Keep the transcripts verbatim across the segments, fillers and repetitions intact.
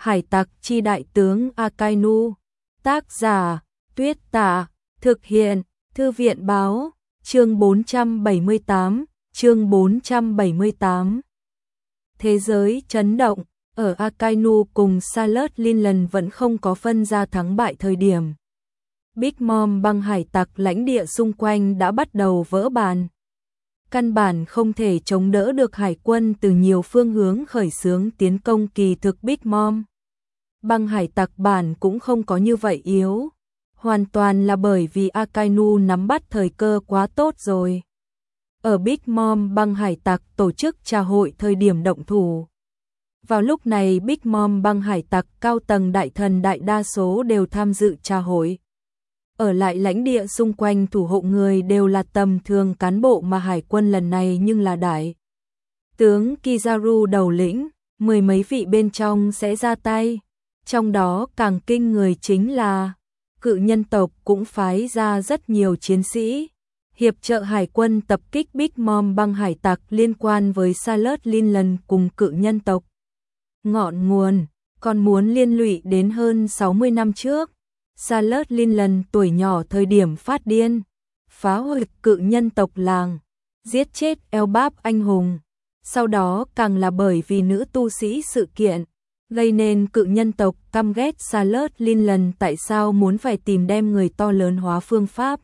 Hải tặc chi đại tướng Akainu. Tác giả Tuyết Tả. Thực hiện Thư viện báo. Chương bốn trăm bảy mươi tám. Chương bốn trăm bảy mươi tám. Thế giới chấn động. Ở Akainu cùng Sailor Linland vẫn không có phân ra thắng bại thời điểm. Big Mom băng hải tặc lãnh địa xung quanh đã bắt đầu vỡ bàn. Căn bản không thể chống đỡ được hải quân từ nhiều phương hướng khởi xướng tiến công kỳ thực Big Mom. Băng hải tặc bản cũng không có như vậy yếu. Hoàn toàn là bởi vì Akainu nắm bắt thời cơ quá tốt rồi. Ở Big Mom băng hải tặc tổ chức trà hội thời điểm động thủ. Vào lúc này Big Mom băng hải tặc cao tầng đại thần đại đa số đều tham dự trà hội. Ở lại lãnh địa xung quanh thủ hộ người đều là tầm thường cán bộ mà hải quân lần này nhưng là đại tướng Kizaru đầu lĩnh, mười mấy vị bên trong sẽ ra tay. Trong đó càng kinh người chính là cự nhân tộc cũng phái ra rất nhiều chiến sĩ hiệp trợ hải quân tập kích Big Mom băng hải tặc liên quan với Sailor Linland cùng cự nhân tộc. Ngọn nguồn còn muốn liên lụy đến hơn sáu mươi năm trước. Sailor Linland tuổi nhỏ thời điểm phát điên, phá hủy cự nhân tộc làng, giết chết Elbap anh hùng. Sau đó càng là bởi vì nữ tu sĩ sự kiện, gây nên cự nhân tộc căm ghét Sailor Linland tại sao muốn phải tìm đem người to lớn hóa phương pháp.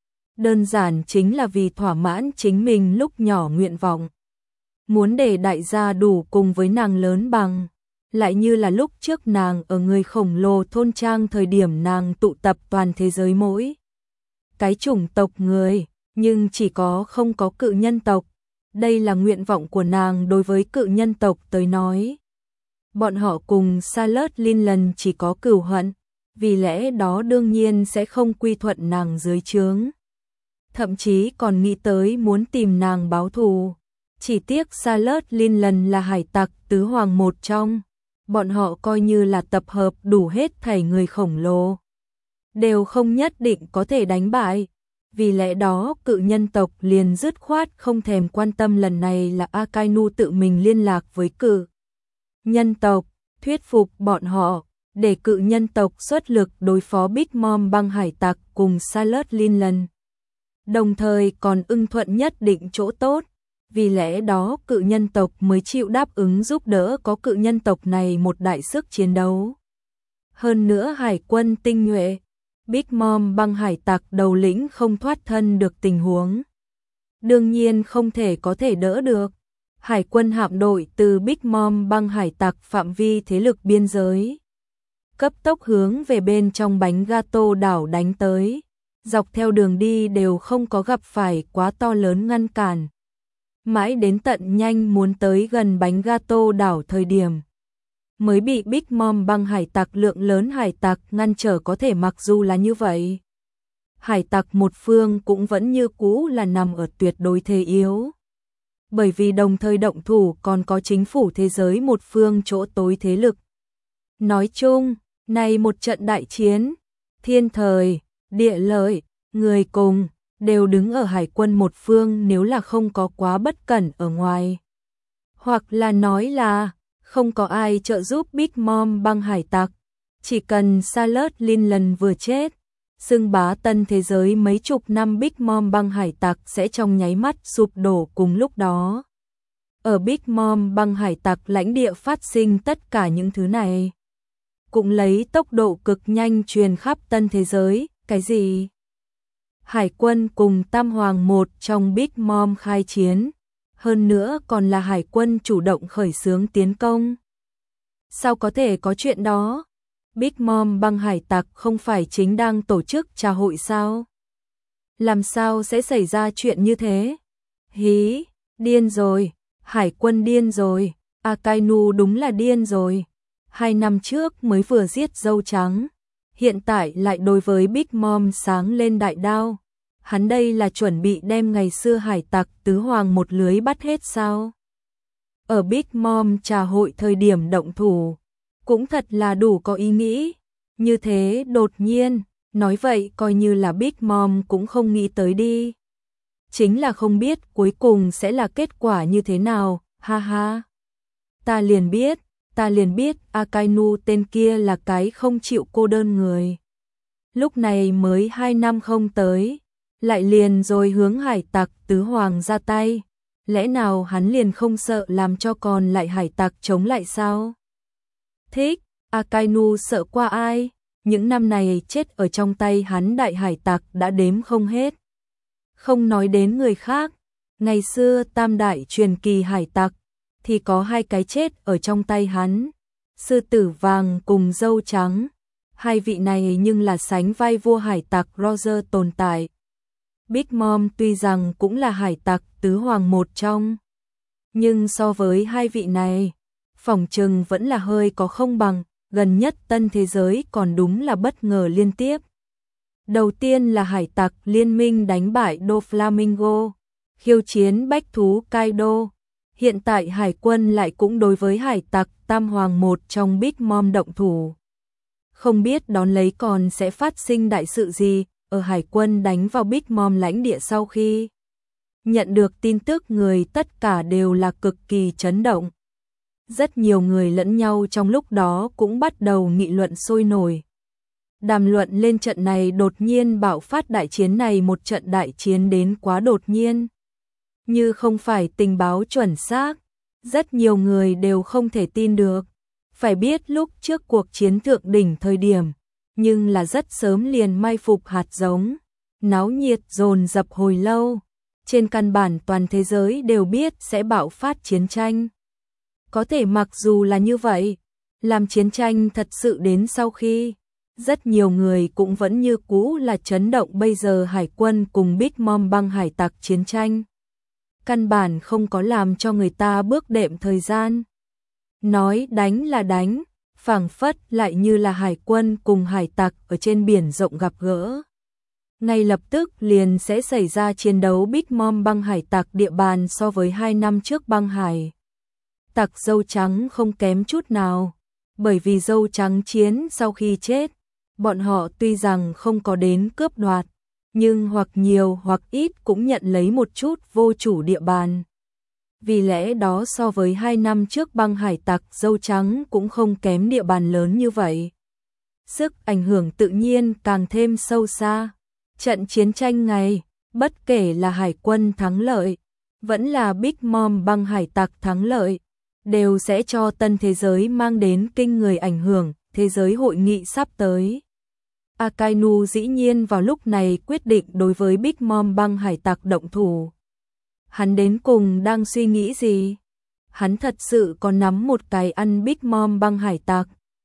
Đơn giản chính là vì thỏa mãn chính mình lúc nhỏ nguyện vọng. Muốn để đại gia đủ cùng với nàng lớn bằng. Lại như là lúc trước nàng ở người khổng lồ thôn trang thời điểm nàng tụ tập toàn thế giới mỗi cái chủng tộc người, nhưng chỉ có không có cự nhân tộc. Đây là nguyện vọng của nàng đối với cự nhân tộc tới nói. Bọn họ cùng Sailor Linland chỉ có cửu hận, vì lẽ đó đương nhiên sẽ không quy thuận nàng dưới trướng. Thậm chí còn nghĩ tới muốn tìm nàng báo thù. Chỉ tiếc Sailor Linland là hải tặc tứ hoàng một trong. Bọn họ coi như là tập hợp đủ hết thảy người khổng lồ, đều không nhất định có thể đánh bại. Vì lẽ đó cự nhân tộc liền dứt khoát không thèm quan tâm lần này là Akainu tự mình liên lạc với cự nhân tộc, thuyết phục bọn họ, để cự nhân tộc xuất lực đối phó Big Mom băng hải tặc cùng Sailor Linland. Đồng thời còn ưng thuận nhất định chỗ tốt. Vì lẽ đó cự nhân tộc mới chịu đáp ứng giúp đỡ có cự nhân tộc này một đại sức chiến đấu. Hơn nữa hải quân tinh nhuệ, Big Mom băng hải tặc đầu lĩnh không thoát thân được tình huống. Đương nhiên không thể có thể đỡ được. Hải quân hạm đội từ Big Mom băng hải tặc phạm vi thế lực biên giới. Cấp tốc hướng về bên trong bánh gato đảo đánh tới. Dọc theo đường đi đều không có gặp phải quá to lớn ngăn cản. Mãi đến tận nhanh muốn tới gần bánh gato đảo thời điểm, mới bị Big Mom băng hải tặc lượng lớn hải tặc ngăn trở. Có thể mặc dù là như vậy, hải tặc một phương cũng vẫn như cũ là nằm ở tuyệt đối thế yếu. Bởi vì đồng thời động thủ còn có chính phủ thế giới một phương chỗ tối thế lực. Nói chung, này một trận đại chiến, thiên thời, địa lợi, người cùng đều đứng ở hải quân một phương nếu là không có quá bất cẩn ở ngoài. Hoặc là nói là không có ai trợ giúp Big Mom băng hải tặc. Chỉ cần Sailor Linland vừa chết, xưng bá tân thế giới mấy chục năm Big Mom băng hải tặc sẽ trong nháy mắt sụp đổ cùng lúc đó. Ở Big Mom băng hải tặc lãnh địa phát sinh tất cả những thứ này. Cũng lấy tốc độ cực nhanh truyền khắp tân thế giới. Cái gì? Hải quân cùng Tam Hoàng một trong Big Mom khai chiến, hơn nữa còn là hải quân chủ động khởi xướng tiến công. Sao có thể có chuyện đó? Big Mom băng hải tặc không phải chính đang tổ chức trà hội sao? Làm sao sẽ xảy ra chuyện như thế? Hí, điên rồi, hải quân điên rồi, Akainu đúng là điên rồi. Hai năm trước mới vừa giết dâu trắng. Hiện tại lại đối với Big Mom sáng lên đại đao. Hắn đây là chuẩn bị đem ngày xưa hải tặc tứ hoàng một lưới bắt hết sao? Ở Big Mom trà hội thời điểm động thủ, cũng thật là đủ có ý nghĩ. Như thế đột nhiên, nói vậy coi như là Big Mom cũng không nghĩ tới đi. Chính là không biết cuối cùng sẽ là kết quả như thế nào, ha ha. Ta liền biết, ta liền biết Akainu tên kia là cái không chịu cô đơn người. Lúc này mới hai năm không tới, lại liền rồi hướng hải tặc tứ hoàng ra tay. Lẽ nào hắn liền không sợ làm cho còn lại hải tặc chống lại sao? Thích, Akainu sợ qua ai? Những năm này chết ở trong tay hắn đại hải tặc đã đếm không hết. Không nói đến người khác, ngày xưa tam đại truyền kỳ hải tặc thì có hai cái chết ở trong tay hắn, sư tử vàng cùng dâu trắng. Hai vị này nhưng là sánh vai vua hải tặc Roger tồn tại. Big Mom tuy rằng cũng là hải tặc tứ hoàng một trong, nhưng so với hai vị này, phỏng chừng vẫn là hơi có không bằng. Gần nhất tân thế giới còn đúng là bất ngờ liên tiếp. Đầu tiên là hải tặc liên minh đánh bại Doflamingo, khiêu chiến bách thú Kaido. Hiện tại hải quân lại cũng đối với hải tặc tam hoàng một trong Big Mom động thủ. Không biết đón lấy còn sẽ phát sinh đại sự gì ở hải quân đánh vào Big Mom lãnh địa sau khi nhận được tin tức, người tất cả đều là cực kỳ chấn động. Rất nhiều người lẫn nhau trong lúc đó cũng bắt đầu nghị luận sôi nổi. Đàm luận lên trận này đột nhiên bạo phát đại chiến này, một trận đại chiến đến quá đột nhiên. Như không phải tình báo chuẩn xác, rất nhiều người đều không thể tin được. Phải biết lúc trước cuộc chiến thượng đỉnh thời điểm, nhưng là rất sớm liền mai phục hạt giống, náo nhiệt dồn dập hồi lâu. Trên căn bản toàn thế giới đều biết sẽ bạo phát chiến tranh. Có thể mặc dù là như vậy, làm chiến tranh thật sự đến sau khi, rất nhiều người cũng vẫn như cũ là chấn động. Bây giờ hải quân cùng Big Mom băng hải tặc chiến tranh, căn bản không có làm cho người ta bước đệm thời gian. Nói đánh là đánh, phảng phất lại như là hải quân cùng hải tặc ở trên biển rộng gặp gỡ. Ngay lập tức liền sẽ xảy ra chiến đấu. Big Mom băng hải tặc địa bàn so với hai năm trước băng hải tặc dâu trắng không kém chút nào, bởi vì dâu trắng chiến sau khi chết, bọn họ tuy rằng không có đến cướp đoạt, nhưng hoặc nhiều hoặc ít cũng nhận lấy một chút vô chủ địa bàn. Vì lẽ đó so với hai năm trước băng hải tặc dâu trắng cũng không kém địa bàn lớn như vậy. Sức ảnh hưởng tự nhiên càng thêm sâu xa. Trận chiến tranh này, bất kể là hải quân thắng lợi, vẫn là Big Mom băng hải tặc thắng lợi, đều sẽ cho tân thế giới mang đến kinh người ảnh hưởng. Thế giới hội nghị sắp tới, Akainu dĩ nhiên vào lúc này quyết định đối với Big Mom băng hải tặc động thủ. Hắn đến cùng đang suy nghĩ gì? Hắn thật sự có nắm một cái ăn Big Mom băng hải tặc?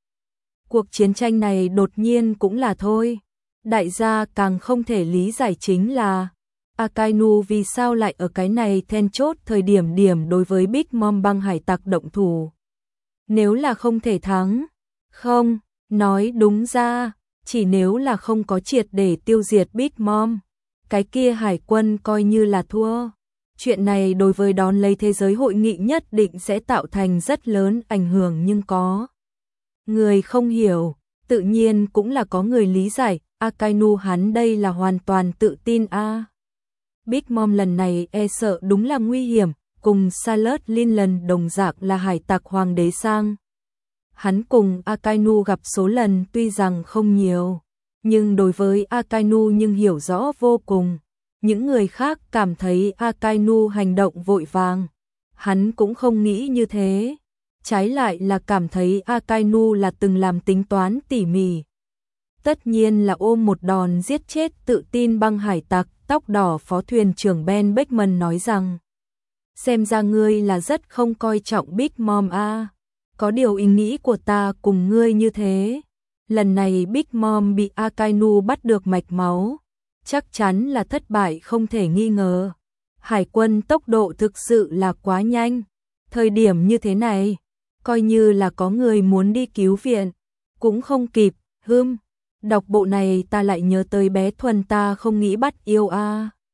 Cuộc chiến tranh này đột nhiên cũng là thôi. Đại gia càng không thể lý giải chính là Akainu vì sao lại ở cái này then chốt thời điểm điểm đối với Big Mom băng hải tặc động thủ. Nếu là không thể thắng, không, nói đúng ra, chỉ nếu là không có triệt để tiêu diệt Big Mom, cái kia hải quân coi như là thua. Chuyện này đối với đón lấy thế giới hội nghị nhất định sẽ tạo thành rất lớn ảnh hưởng, nhưng có người không hiểu, tự nhiên cũng là có người lý giải. Akainu hắn đây là hoàn toàn tự tin a. À. Big Mom lần này e sợ đúng là nguy hiểm, cùng Sailor Lin lần đồng dạng là hải tặc hoàng đế sang. Hắn cùng Akainu gặp số lần tuy rằng không nhiều, nhưng đối với Akainu nhưng hiểu rõ vô cùng. Những người khác cảm thấy Akainu hành động vội vàng, hắn cũng không nghĩ như thế. Trái lại là cảm thấy Akainu là từng làm tính toán tỉ mỉ. Tất nhiên là ôm một đòn giết chết tự tin băng hải tặc. Tóc đỏ phó thuyền trưởng Ben Beckman nói rằng, xem ra ngươi là rất không coi trọng Big Mom a. À. Có điều ý nghĩ của ta cùng ngươi như thế. Lần này Big Mom bị Akainu bắt được mạch máu, chắc chắn là thất bại không thể nghi ngờ. Hải quân tốc độ thực sự là quá nhanh. Thời điểm như thế này, coi như là có người muốn đi cứu viện, cũng không kịp. Hưm, đọc bộ này ta lại nhớ tới bé Thuần ta không nghĩ bắt yêu a. À.